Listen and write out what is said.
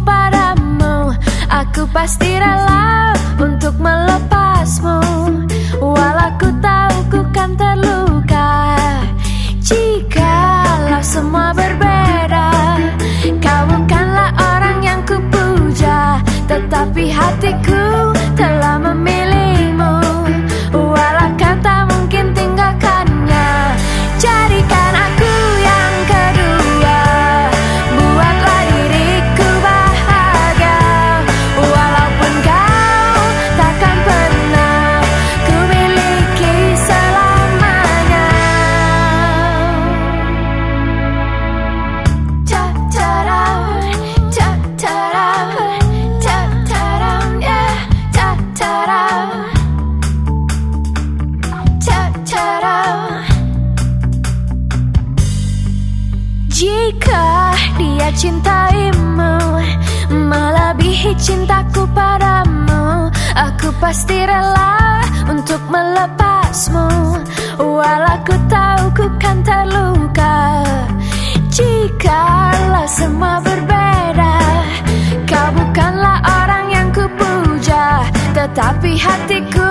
padamu. Aku pasti rela untuk melepasmu, walau ku tahu ku kan terluka. Jikalau semua berbeda, kau bukanlah orang yang ku puja, tetapi hatiku telah memilihmu. Walau kau tak mungkin tinggalkannya, jadikan aku yang kedua. Buatlah diriku bahagia, walaupun kau takkan pernah ku miliki selamanya. Jika dia cintaimu melebihi cintaku padamu, aku pasti rela untuk melepasmu, walau ku tahu ku kan terluka. Jikalau semua berbeda, kau bukanlah orang yang ku puja, tetapi hatiku